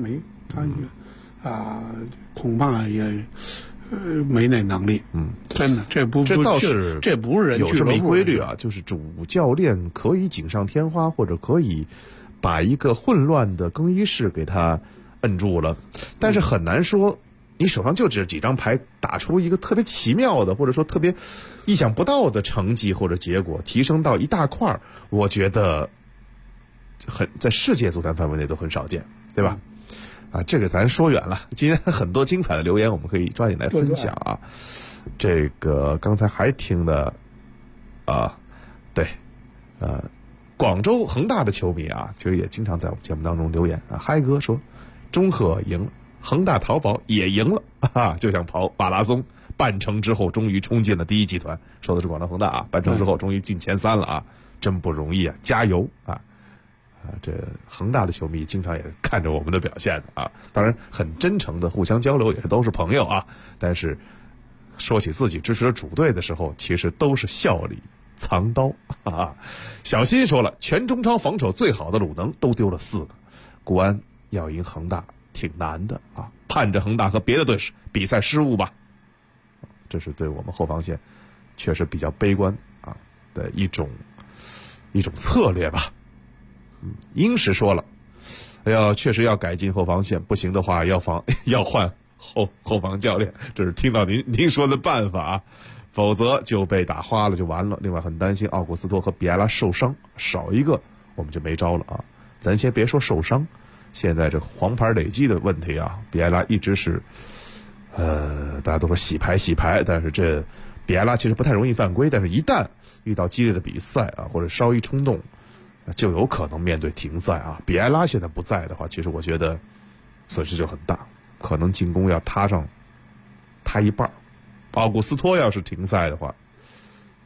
恐怕也。没那能力，真的，这倒是这不是人有这么一规律啊，就是主教练可以锦上添花，或者可以把一个混乱的更衣室给他摁住了，但是很难说你手上就只几张牌打出一个特别奇妙的，或者说特别意想不到的成绩或者结果，提升到一大块，我觉得在世界足坛范围内都很少见，对吧？这个咱说远了。今天很多精彩的留言，我们可以抓紧来分享啊。这个刚才还听的对，广州恒大的球迷啊，其实也经常在我们节目当中留言啊。嗨哥说，中赫赢了，恒大淘宝也赢了就像跑马拉松，半程之后终于冲进了第一集团，说的是广州恒大啊，半程之后终于进前3了啊，真不容易啊，加油啊！这恒大的球迷经常也看着我们的表现啊，当然很真诚的互相交流，也是都是朋友啊。但是说起自己支持的主队的时候，其实都是笑里藏刀啊。小新说了，全中超防守最好的鲁能都丢了4个，国安要赢恒大挺难的啊，盼着恒大和别的队比赛失误吧。这是对我们后防线确实比较悲观啊的一种策略吧。英石说了，确实要改进后防线，不行的话要换后防教练，这是听到您说的办法啊，否则就被打花了就完了。另外很担心奥古斯托和比埃拉受伤，少一个我们就没招了啊。咱先别说受伤，现在这黄牌累积的问题啊，比埃拉一直是大家都说洗牌，但是这比埃拉其实不太容易犯规，但是一旦遇到激烈的比赛啊，或者稍一冲动，就有可能面对停赛啊。比埃拉现在不在的话，其实我觉得损失就很大，可能进攻要塌一半。奥古斯托要是停赛的话，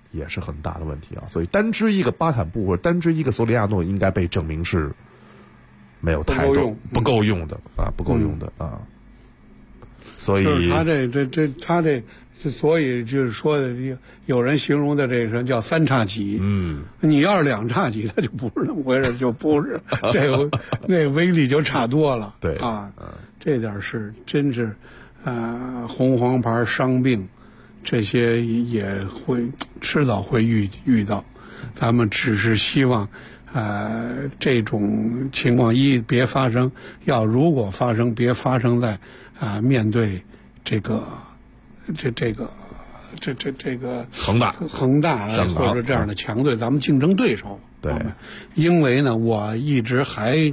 也是很大的问题啊。所以单支一个巴坎布或者单支一个索里亚诺，应该被证明是没有太多不够用的啊，不够用的啊。所以就是他这。所以就是说的，有人形容的这个叫三叉戟。你要是两叉戟，它就不是那么回事，就不是这个那威力就差多了。 对啊，这点是真是，红黄牌伤病，这些也会迟早会遇到。咱们只是希望，这种情况别发生，如果发生，别发生在面对这个恒大或者这样的强队，咱们竞争对手。 对， 因为呢，我一直还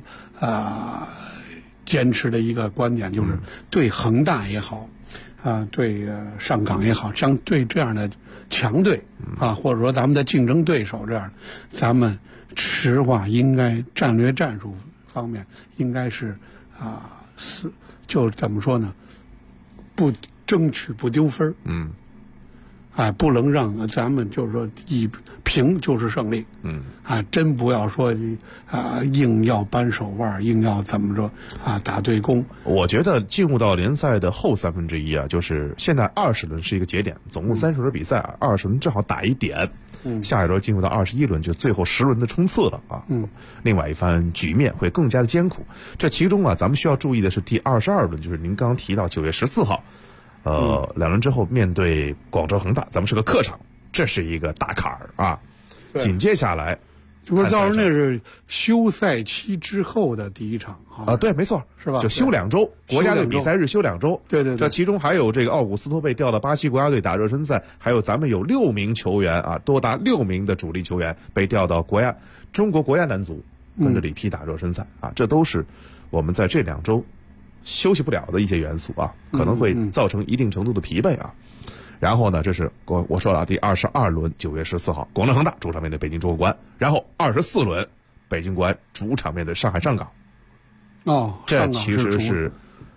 坚持的一个观点就是，对恒大也好，对上港也好，像对这样的强队或者说咱们的竞争对手这样，咱们实话应该战略战术方面应该是就怎么说呢？不争取不丢分，不能让咱们就是说以平就是胜利，真不要说硬要扳手腕，硬要怎么着打对攻。 我觉得进入到联赛的后1/3啊，就是现在20轮是一个节点，总共30轮比赛，20轮正好打一点，下一轮进入到21轮，就最后10轮的冲刺了啊。另外一番局面会更加的艰苦。这其中咱们需要注意的是第22轮，就是您刚刚提到9月14号。2轮之后面对广州恒大，咱们是个客场，这是一个大坎儿啊。紧接下来， 不是到时候那是休赛期之后的第一场对，没错， 是吧？ 就休2周，国家队比赛日休2周。 对， 这其中还有这个奥古斯托被调到巴西国家队打热身赛，还有咱们有6名球员多达6名的主力球员被调到中国国家男足跟着里皮打热身赛这都是我们在这2周休息不了的一些元素可能会造成一定程度的疲惫然后呢，这是我说了第22轮9月14号，广州恒大主场面对北京中国国安，然后24轮北京国安主场面对上海上港。这其实是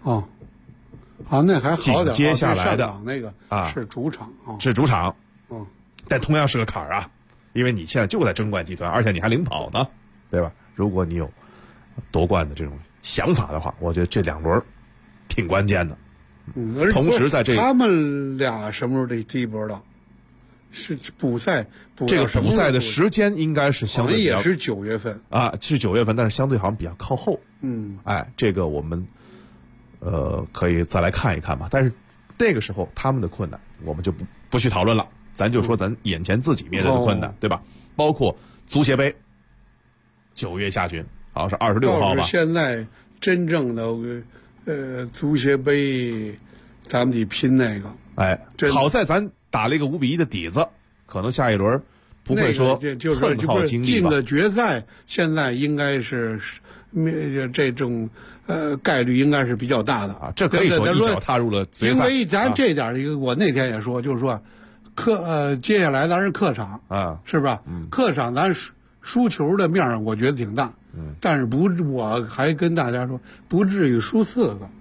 那还好点。 接下来的那个是主场是主场，但同样是个坎儿因为你现在就在争冠集团，而且你还领跑呢，对吧？如果你有夺冠的这种想法的话，我觉得这2轮挺关键的。同时在他们俩什么时候得踢不知道，是补赛这个补赛的时间应该是相对比较也是9月份是9月份，但是相对好像比较靠后。这个我们可以再来看一看吧。但是那个时候他们的困难我们就不去讨论了，咱就说咱眼前自己面对的困难，对吧？包括足协杯9月下旬，好像是26号吧。 现在真正的足协杯，咱们得拼那个。 好在咱打了一个5-1的底子，可能下一轮不会说就是进的决赛，现在应该是这种概率应该是比较大的这可以说一脚踏入了决赛。 因为咱这点我那天也说，就是说接下来咱是客场是吧？客场咱输球的面我觉得挺大。但是我还跟大家说，不至于输4个。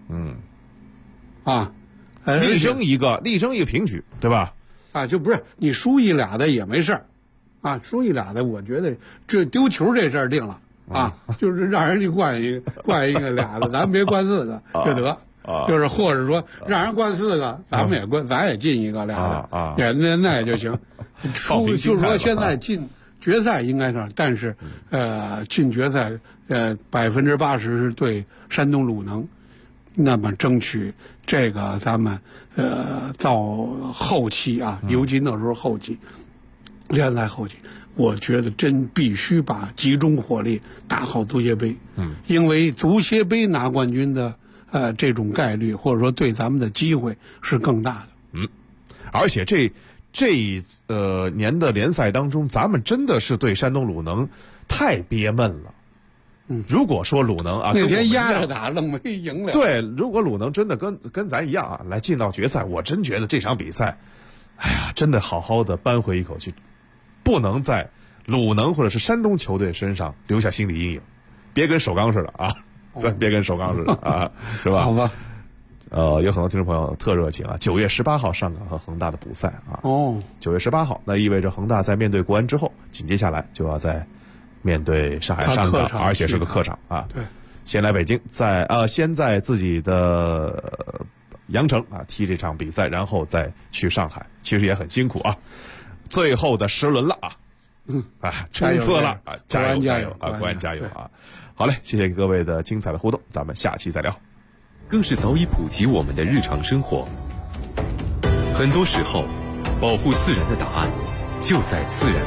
力争一个平局，对吧？ 就不是你输1俩的也没事儿，输1俩的，我觉得这丢球这事儿定了就是让人家灌一个俩的，咱别灌4个就得，就是或者说让人灌4个，咱也进1个俩的，那也就行。就是说现在进决赛应该是，但是进决赛80%是对山东鲁能，那么争取这个咱们到后期尤其那时候后期联赛后期，我觉得真必须把集中火力打好足协杯。因为足协杯拿冠军的这种概率或者说对咱们的机会是更大的。 而且这年的联赛当中，咱们真的是对山东鲁能太憋闷了。如果说鲁能那天压着打愣没赢了。 对，如果鲁能真的跟咱一样来进到决赛，我真觉得这场比赛，真的好好的扳回一口气，不能在鲁能或者是山东球队身上留下心理阴影，别跟首钢似的咱别跟首钢似的是吧？ 好吧。 有很多听众朋友特热情啊，9月18号上港和恒大的补赛啊。 哦 ，9月18号，那意味着恒大在面对国安之后，紧接下来就要在面对上海上港，而且是个客场啊。 对， 先来北京，先在自己的羊城啊踢这场比赛，然后再去上海，其实也很辛苦啊。最后的10轮了啊，冲刺了啊，加油加油啊，国安加油啊！好嘞，谢谢各位的精彩的互动，咱们下期再聊。 更是早已普及我们的日常生活。很多时候，保护自然的答案就在自然